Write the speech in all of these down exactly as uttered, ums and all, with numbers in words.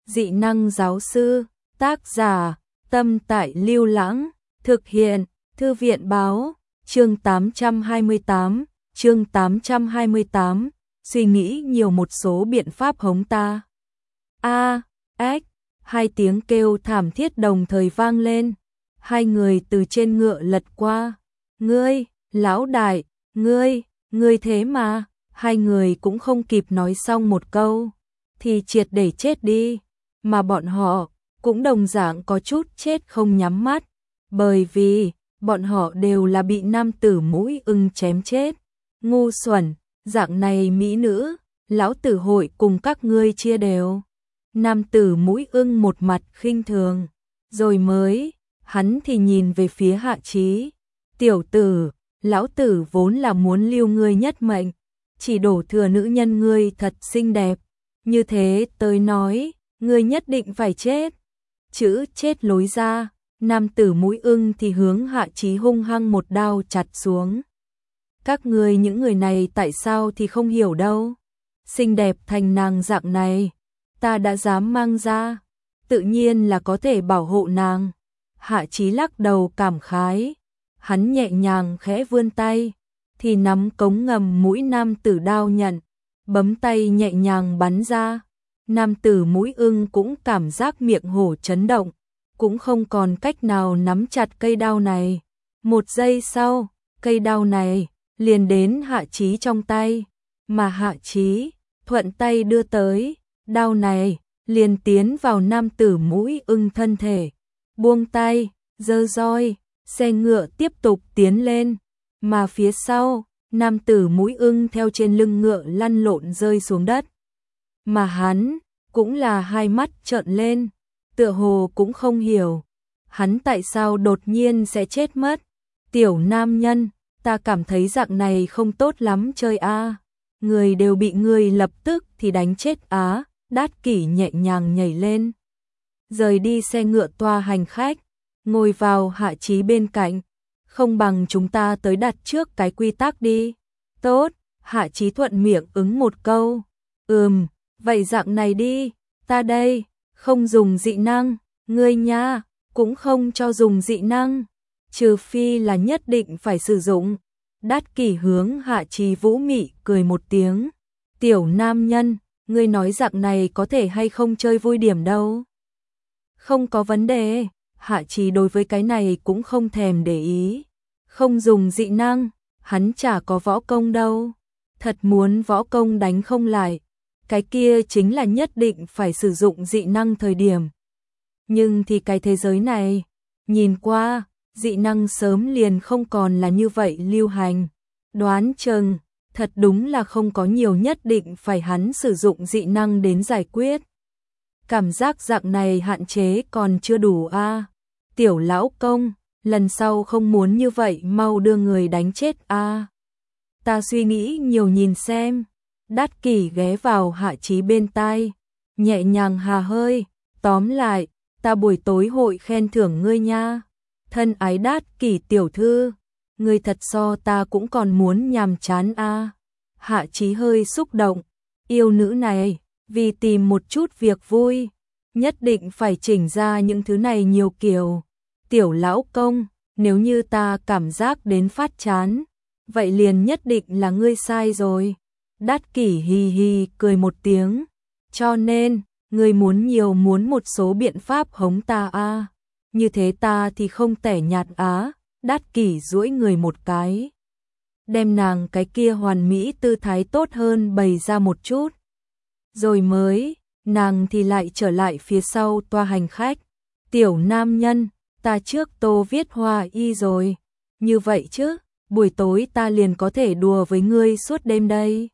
Dị năng giáo sư, tác giả, Tâm Tại Lưu Lãng, thực hiện, Thư viện Báo, chương tám trăm hai mươi tám, chương tám trăm hai mươi tám, suy nghĩ nhiều một số biện pháp hống ta. A, ếch, hai tiếng kêu thảm thiết đồng thời vang lên, hai người từ trên ngựa lật qua. Ngươi, lão đại, ngươi, ngươi thế mà, hai người cũng không kịp nói xong một câu, thì triệt để chết đi, mà bọn họ cũng đồng dạng có chút chết không nhắm mắt, bởi vì bọn họ đều là bị nam tử mũi ưng chém chết. Ngu xuẩn, dạng này mỹ nữ, lão tử hội cùng các ngươi chia đều. Nam tử mũi ưng một mặt khinh thường, rồi mới, hắn thì nhìn về phía Hạ Chí. Tiểu tử, lão tử vốn là muốn lưu ngươi nhất mệnh, chỉ đổ thừa nữ nhân ngươi thật xinh đẹp, như thế tới nói, ngươi nhất định phải chết. Chữ chết lối ra, nam tử mũi ưng thì hướng Hạ Chí hung hăng một đao chặt xuống. Các ngươi những người này tại sao thì không hiểu đâu, xinh đẹp thành nàng dạng này, ta đã dám mang ra, tự nhiên là có thể bảo hộ nàng. Hạ Chí lắc đầu cảm khái, hắn nhẹ nhàng khẽ vươn tay, thì nắm cống ngầm mũi nam tử đao nhận, bấm tay nhẹ nhàng bắn ra. Nam tử mũi ưng cũng cảm giác miệng hổ chấn động, cũng không còn cách nào nắm chặt cây đao này. Một giây sau, cây đao này liền đến Hạ Chí trong tay, mà Hạ Chí thuận tay đưa tới, đao này liền tiến vào nam tử mũi ưng thân thể. Buông tay, giơ roi, xe ngựa tiếp tục tiến lên, mà phía sau, nam tử mũi ưng theo trên lưng ngựa lăn lộn rơi xuống đất. Mà hắn cũng là hai mắt trợn lên, tựa hồ cũng không hiểu, hắn tại sao đột nhiên sẽ chết mất. Tiểu nam nhân, ta cảm thấy dạng này không tốt lắm chơi a. Người đều bị người lập tức thì đánh chết á. Đát Kỷ nhẹ nhàng nhảy lên, rời đi xe ngựa toa hành khách, ngồi vào Hạ Chí bên cạnh. Không bằng chúng ta tới đặt trước cái quy tắc đi. Tốt, Hạ Chí thuận miệng ứng một câu. Ừm, vậy dạng này đi, ta đây, không dùng dị năng, ngươi nha, cũng không cho dùng dị năng, trừ phi là nhất định phải sử dụng. Đát Kỷ hướng Hạ Chí vũ mị cười một tiếng. Tiểu nam nhân, ngươi nói dạng này có thể hay không chơi vui điểm đâu. Không có vấn đề, Hạ Chí đối với cái này cũng không thèm để ý. Không dùng dị năng, hắn chả có võ công đâu. Thật muốn võ công đánh không lại, cái kia chính là nhất định phải sử dụng dị năng thời điểm. Nhưng thì cái thế giới này, nhìn qua, dị năng sớm liền không còn là như vậy lưu hành. Đoán chừng, thật đúng là không có nhiều nhất định phải hắn sử dụng dị năng đến giải quyết. Cảm giác dạng này hạn chế còn chưa đủ a. À. Tiểu lão công, lần sau không muốn như vậy mau đưa người đánh chết a. À. Ta suy nghĩ nhiều nhìn xem. Đát Kỷ ghé vào Hạ Chí bên tai, nhẹ nhàng hà hơi, tóm lại, ta buổi tối hội khen thưởng ngươi nha. Thân ái Đát Kỷ tiểu thư, ngươi thật so ta cũng còn muốn nhàm chán a. À. Hạ Chí hơi xúc động, yêu nữ này, vì tìm một chút việc vui, nhất định phải chỉnh ra những thứ này nhiều kiểu. Tiểu lão công, nếu như ta cảm giác đến phát chán, vậy liền nhất định là ngươi sai rồi. Đát Kỷ hì hì cười một tiếng, cho nên, ngươi muốn nhiều muốn một số biện pháp hống ta a. À. Như thế ta thì không tẻ nhạt á. Đát Kỷ duỗi người một cái, đem nàng cái kia hoàn mỹ tư thái tốt hơn bày ra một chút. Rồi mới, nàng thì lại trở lại phía sau toa hành khách. Tiểu nam nhân, ta trước tô viết hoa y rồi. Như vậy chứ, buổi tối ta liền có thể đùa với ngươi suốt đêm đây.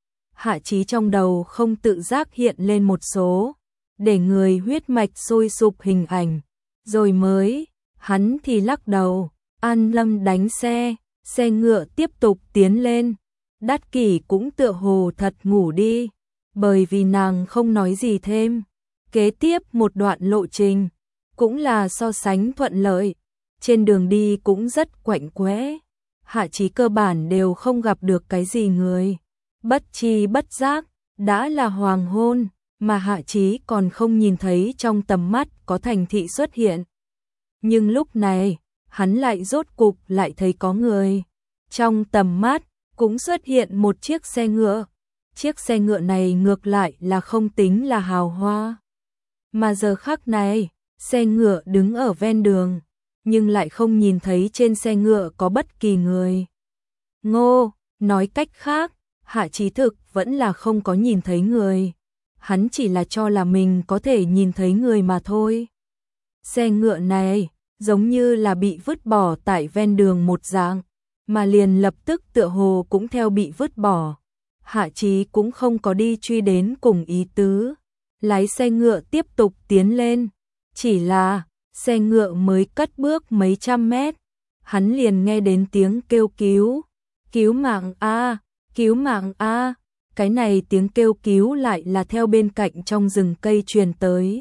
Hạ Chí trong đầu không tự giác hiện lên một số, để người huyết mạch sôi sục hình ảnh. Rồi mới, hắn thì lắc đầu, an lâm đánh xe, xe ngựa tiếp tục tiến lên. Đát Kỷ cũng tựa hồ thật ngủ đi, bởi vì nàng không nói gì thêm. Kế tiếp một đoạn lộ trình, cũng là so sánh thuận lợi, trên đường đi cũng rất quạnh quẽ. Hạ Chí cơ bản đều không gặp được cái gì người. Bất chi bất giác, đã là hoàng hôn, mà Hạ Chí còn không nhìn thấy trong tầm mắt có thành thị xuất hiện. Nhưng lúc này, hắn lại rốt cục lại thấy có người. Trong tầm mắt, cũng xuất hiện một chiếc xe ngựa. Chiếc xe ngựa này ngược lại là không tính là hào hoa. Mà giờ khắc này, xe ngựa đứng ở ven đường, nhưng lại không nhìn thấy trên xe ngựa có bất kỳ người. Ngô, nói cách khác, Hạ Chí thực vẫn là không có nhìn thấy người. Hắn chỉ là cho là mình có thể nhìn thấy người mà thôi. Xe ngựa này, giống như là bị vứt bỏ tại ven đường một dạng, mà liền lập tức tựa hồ cũng theo bị vứt bỏ. Hạ Chí cũng không có đi truy đến cùng ý tứ, lái xe ngựa tiếp tục tiến lên. Chỉ là, xe ngựa mới cất bước mấy trăm mét, hắn liền nghe đến tiếng kêu cứu. Cứu mạng a, cứu mạng a. Cái này tiếng kêu cứu lại là theo bên cạnh trong rừng cây truyền tới.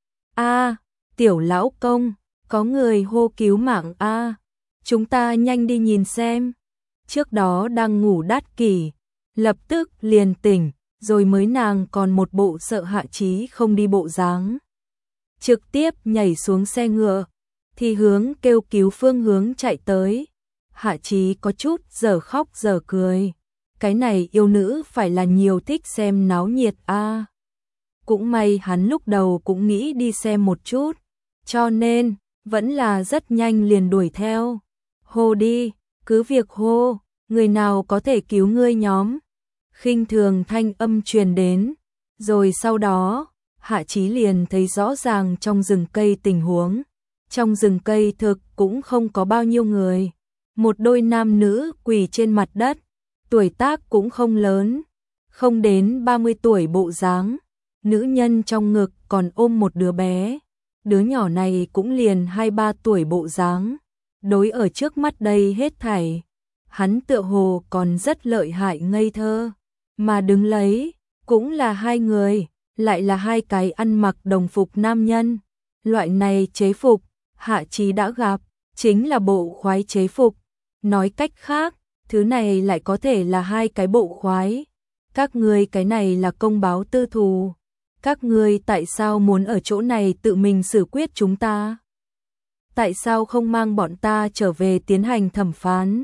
A, tiểu lão công, có người hô cứu mạng a. Chúng ta nhanh đi nhìn xem. Trước đó đang ngủ Đát Kỷ, lập tức liền tỉnh, rồi mới nàng còn một bộ sợ Hạ Chí không đi bộ dáng. Trực tiếp nhảy xuống xe ngựa, thì hướng kêu cứu phương hướng chạy tới. Hạ Chí có chút giờ khóc giờ cười. Cái này yêu nữ phải là nhiều thích xem náo nhiệt a. À. Cũng may hắn lúc đầu cũng nghĩ đi xem một chút, cho nên vẫn là rất nhanh liền đuổi theo. Hô đi, cứ việc hô, người nào có thể cứu ngươi nhóm. Khinh thường thanh âm truyền đến, rồi sau đó, Hạ Chí liền thấy rõ ràng trong rừng cây tình huống. Trong rừng cây thực cũng không có bao nhiêu người. Một đôi nam nữ quỳ trên mặt đất, tuổi tác cũng không lớn, không đến ba mươi tuổi bộ dáng. Nữ nhân trong ngực còn ôm một đứa bé, đứa nhỏ này cũng liền hai ba tuổi bộ dáng. Đối ở trước mắt đây hết thảy, hắn tựa hồ còn rất lợi hại ngây thơ, mà đứng lấy, cũng là hai người, lại là hai cái ăn mặc đồng phục nam nhân. Loại này chế phục, Hạ Chí đã gặp, chính là bộ khoái chế phục. Nói cách khác, thứ này lại có thể là hai cái bộ khoái. Các ngươi cái này là công báo tư thù. Các ngươi tại sao muốn ở chỗ này tự mình xử quyết chúng ta? Tại sao không mang bọn ta trở về tiến hành thẩm phán?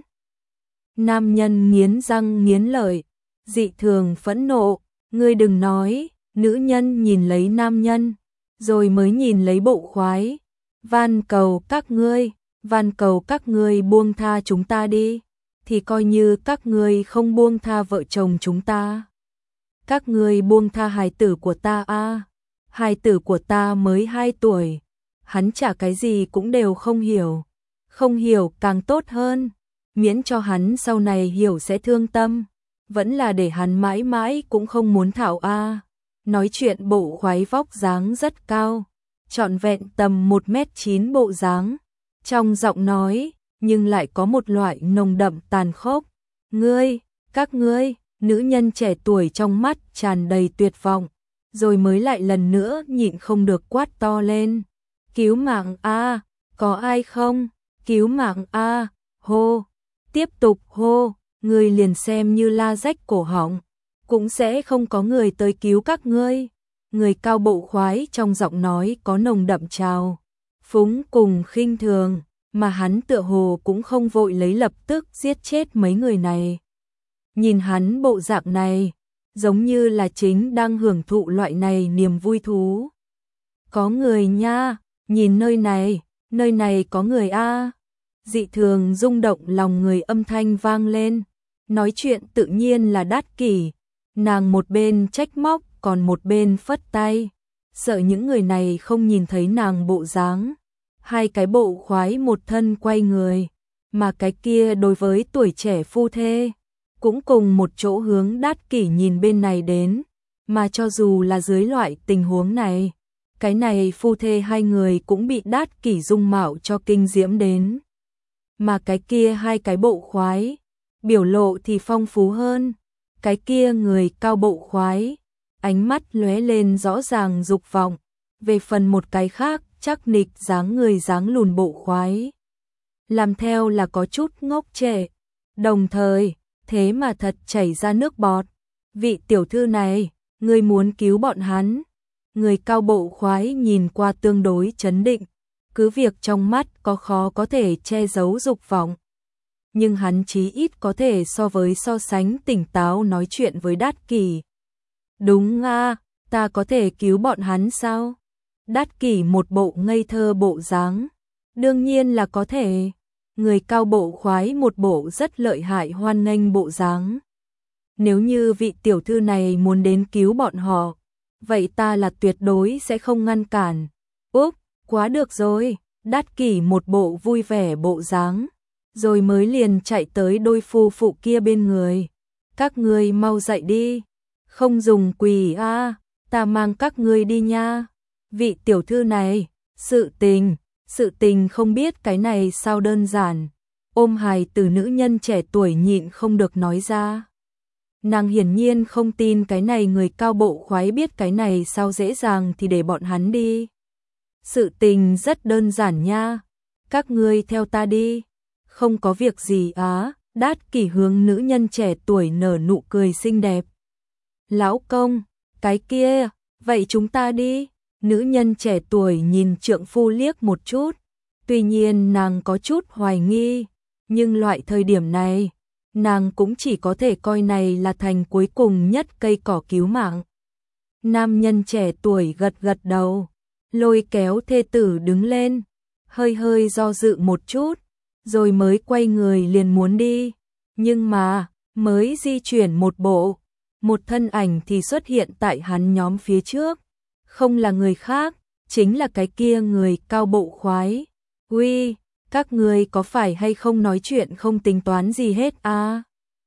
Nam nhân nghiến răng nghiến lợi, dị thường phẫn nộ. Ngươi đừng nói. Nữ nhân nhìn lấy nam nhân, rồi mới nhìn lấy bộ khoái. Van cầu các ngươi, van cầu các ngươi buông tha chúng ta đi, thì coi như các ngươi không buông tha vợ chồng chúng ta. Các ngươi buông tha hài tử của ta a, à. Hài tử của ta mới hai tuổi, hắn chả cái gì cũng đều không hiểu. Không hiểu càng tốt hơn, miễn cho hắn sau này hiểu sẽ thương tâm, vẫn là để hắn mãi mãi cũng không muốn thảo a. À. Nói chuyện bộ khoái vóc dáng rất cao, trọn vẹn tầm một mét chín bộ dáng. Trong giọng nói, nhưng lại có một loại nồng đậm tàn khốc. Ngươi, các ngươi, nữ nhân trẻ tuổi trong mắt tràn đầy tuyệt vọng, rồi mới lại lần nữa nhịn không được quát to lên. Cứu mạng a, có ai không? Cứu mạng a, hô, tiếp tục hô, ngươi liền xem như la rách cổ họng, cũng sẽ không có người tới cứu các ngươi. Người cao bộ khoái trong giọng nói có nồng đậm trào phúng cùng khinh thường, mà hắn tựa hồ cũng không vội lấy lập tức giết chết mấy người này. Nhìn hắn bộ dạng này, giống như là chính đang hưởng thụ loại này niềm vui thú. Có người nha, nhìn nơi này, nơi này có người a. Dị thường rung động lòng người âm thanh vang lên, nói chuyện tự nhiên là Đát Kỷ. Nàng một bên trách móc còn một bên phất tay, sợ những người này không nhìn thấy nàng bộ dáng. Hai cái bộ khoái một thân quay người, mà cái kia đối với tuổi trẻ phu thê, cũng cùng một chỗ hướng Đát Kỷ nhìn bên này đến. Mà cho dù là dưới loại tình huống này, cái này phu thê hai người cũng bị Đát Kỷ dung mạo cho kinh diễm đến. Mà cái kia hai cái bộ khoái, biểu lộ thì phong phú hơn. Cái kia người cao bộ khoái, ánh mắt lóe lên rõ ràng dục vọng. Về phần một cái khác, chắc nịch dáng người dáng lùn bộ khoái, làm theo là có chút ngốc trệ, đồng thời, thế mà thật chảy ra nước bọt. Vị tiểu thư này, Ngươi muốn cứu bọn hắn. Người cao bộ khoái nhìn qua tương đối trấn định, cứ việc trong mắt có khó có thể che giấu dục vọng. Nhưng hắn chí ít có thể so với so sánh tỉnh táo nói chuyện với Đát Kỷ. Đúng a, ta có thể cứu bọn hắn sao? Đát Kỷ một bộ ngây thơ bộ dáng. Đương nhiên là có thể. Người cao bộ khoái một bộ rất lợi hại hoan nghênh bộ dáng. Nếu như vị tiểu thư này muốn đến cứu bọn họ, vậy ta là tuyệt đối sẽ không ngăn cản. Úp, quá được rồi. Đát Kỷ một bộ vui vẻ bộ dáng, rồi mới liền chạy tới đôi phu phụ kia bên người. Các ngươi mau dậy đi, không dùng quỳ a, ta mang các ngươi đi nha. Vị tiểu thư này, sự tình, sự tình không biết cái này sao đơn giản. Ôm hài từ nữ nhân trẻ tuổi nhịn không được nói ra. Nàng hiển nhiên không tin cái này người cao bộ khoái biết cái này sao dễ dàng thì để bọn hắn đi. Sự tình rất đơn giản nha, các ngươi theo ta đi. Không có việc gì á. Đát Kỷ hướng nữ nhân trẻ tuổi nở nụ cười xinh đẹp. Lão công, cái kia, vậy chúng ta đi. Nữ nhân trẻ tuổi nhìn trượng phu liếc một chút. Tuy nhiên nàng có chút hoài nghi, nhưng loại thời điểm này, nàng cũng chỉ có thể coi này là thành cuối cùng nhất cây cỏ cứu mạng. Nam nhân trẻ tuổi gật gật đầu, lôi kéo thê tử đứng lên, hơi hơi do dự một chút, rồi mới quay người liền muốn đi. Nhưng mà, mới di chuyển một bộ, một thân ảnh thì xuất hiện tại hắn nhóm phía trước. Không là người khác, chính là cái kia người cao bộ khoái. Uy, các người có phải hay không nói chuyện không tính toán gì hết à?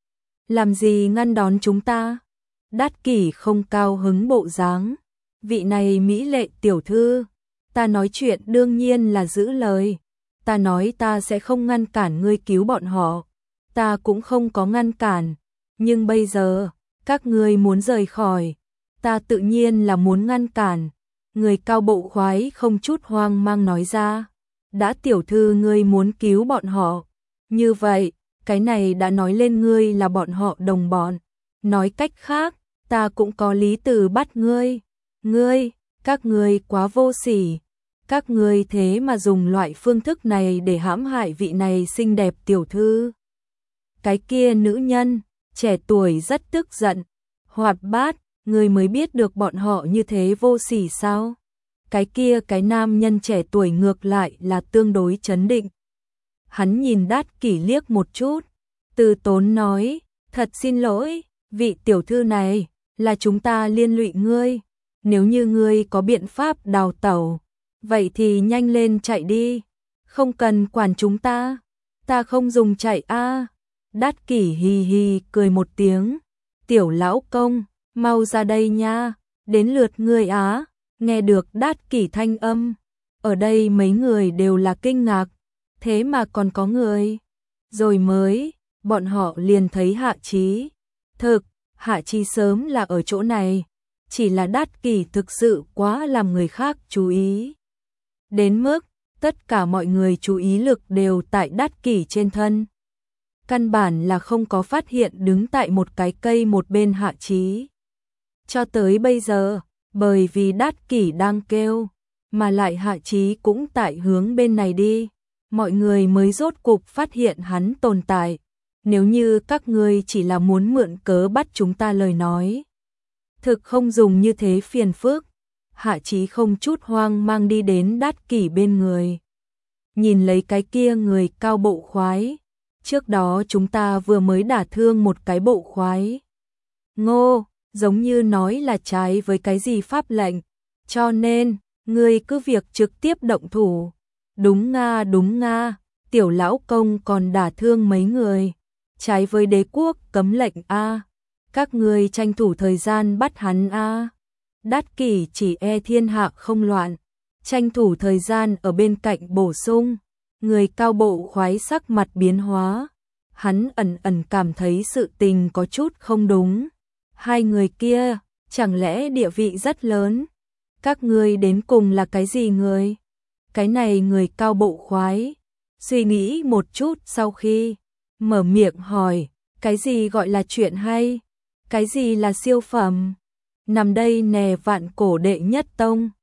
Làm gì ngăn đón chúng ta? Đát Kỷ không cao hứng bộ dáng. Vị này mỹ lệ tiểu thư, ta nói chuyện đương nhiên là giữ lời. Ta nói ta sẽ không ngăn cản ngươi cứu bọn họ. Ta cũng không có ngăn cản. Nhưng bây giờ, các ngươi muốn rời khỏi. Ta tự nhiên là muốn ngăn cản. Người cao bộ khoái không chút hoang mang nói ra. Đã tiểu thư ngươi muốn cứu bọn họ. Như vậy, cái này đã nói lên ngươi là bọn họ đồng bọn. Nói cách khác, ta cũng có lý từ bắt ngươi. Ngươi, các ngươi quá vô sỉ. Các ngươi thế mà dùng loại phương thức này để hãm hại vị này xinh đẹp tiểu thư. Cái kia nữ nhân, trẻ tuổi rất tức giận, hoạt bát, ngươi mới biết được bọn họ như thế vô sỉ sao? Cái kia cái nam nhân trẻ tuổi ngược lại là tương đối trấn định. Hắn nhìn Đát Kỷ liếc một chút, từ tốn nói, thật xin lỗi, vị tiểu thư này, là chúng ta liên lụy ngươi. Nếu như ngươi có biện pháp đào tẩu, vậy thì nhanh lên chạy đi, không cần quản chúng ta. Ta không dùng chạy a. À. Đát Kỷ hì hì cười một tiếng, tiểu lão công, mau ra đây nha, đến lượt ngươi á. Nghe được Đát Kỷ thanh âm, ở đây mấy người đều là kinh ngạc, thế mà còn có người. Rồi mới, bọn họ liền thấy Hạ Chí. Thực, Hạ Chí sớm là ở chỗ này, chỉ là Đát Kỷ thực sự quá làm người khác chú ý. Đến mức, tất cả mọi người chú ý lực đều tại Đát Kỷ trên thân. Căn bản là không có phát hiện đứng tại một cái cây một bên Hạ Chí. Cho tới bây giờ, bởi vì Đát Kỷ đang kêu, mà lại Hạ Chí cũng tại hướng bên này đi, mọi người mới rốt cục phát hiện hắn tồn tại. Nếu như các ngươi chỉ là muốn mượn cớ bắt chúng ta lời nói, thực không dùng như thế phiền phức. Hạ Chí không chút hoang mang đi đến Đát Kỷ bên người. Nhìn lấy cái kia người cao bộ khoái, trước đó chúng ta vừa mới đả thương một cái bộ khoái. Ngô, giống như nói là trái với cái gì pháp lệnh, cho nên, ngươi cứ việc trực tiếp động thủ. Đúng nga đúng nga, tiểu lão công còn đả thương mấy người, trái với đế quốc cấm lệnh a. Các ngươi tranh thủ thời gian bắt hắn a. Đát Kỷ chỉ e thiên hạ không loạn, tranh thủ thời gian ở bên cạnh bổ sung. Người cao bộ khoái sắc mặt biến hóa, hắn ẩn ẩn cảm thấy sự tình có chút không đúng. Hai người kia, chẳng lẽ địa vị rất lớn? Các ngươi đến cùng là cái gì người? Cái này người cao bộ khoái, suy nghĩ một chút sau khi mở miệng hỏi, cái gì gọi là chuyện hay? Cái gì là siêu phẩm? nằm đây nè vạn cổ đệ nhất tông.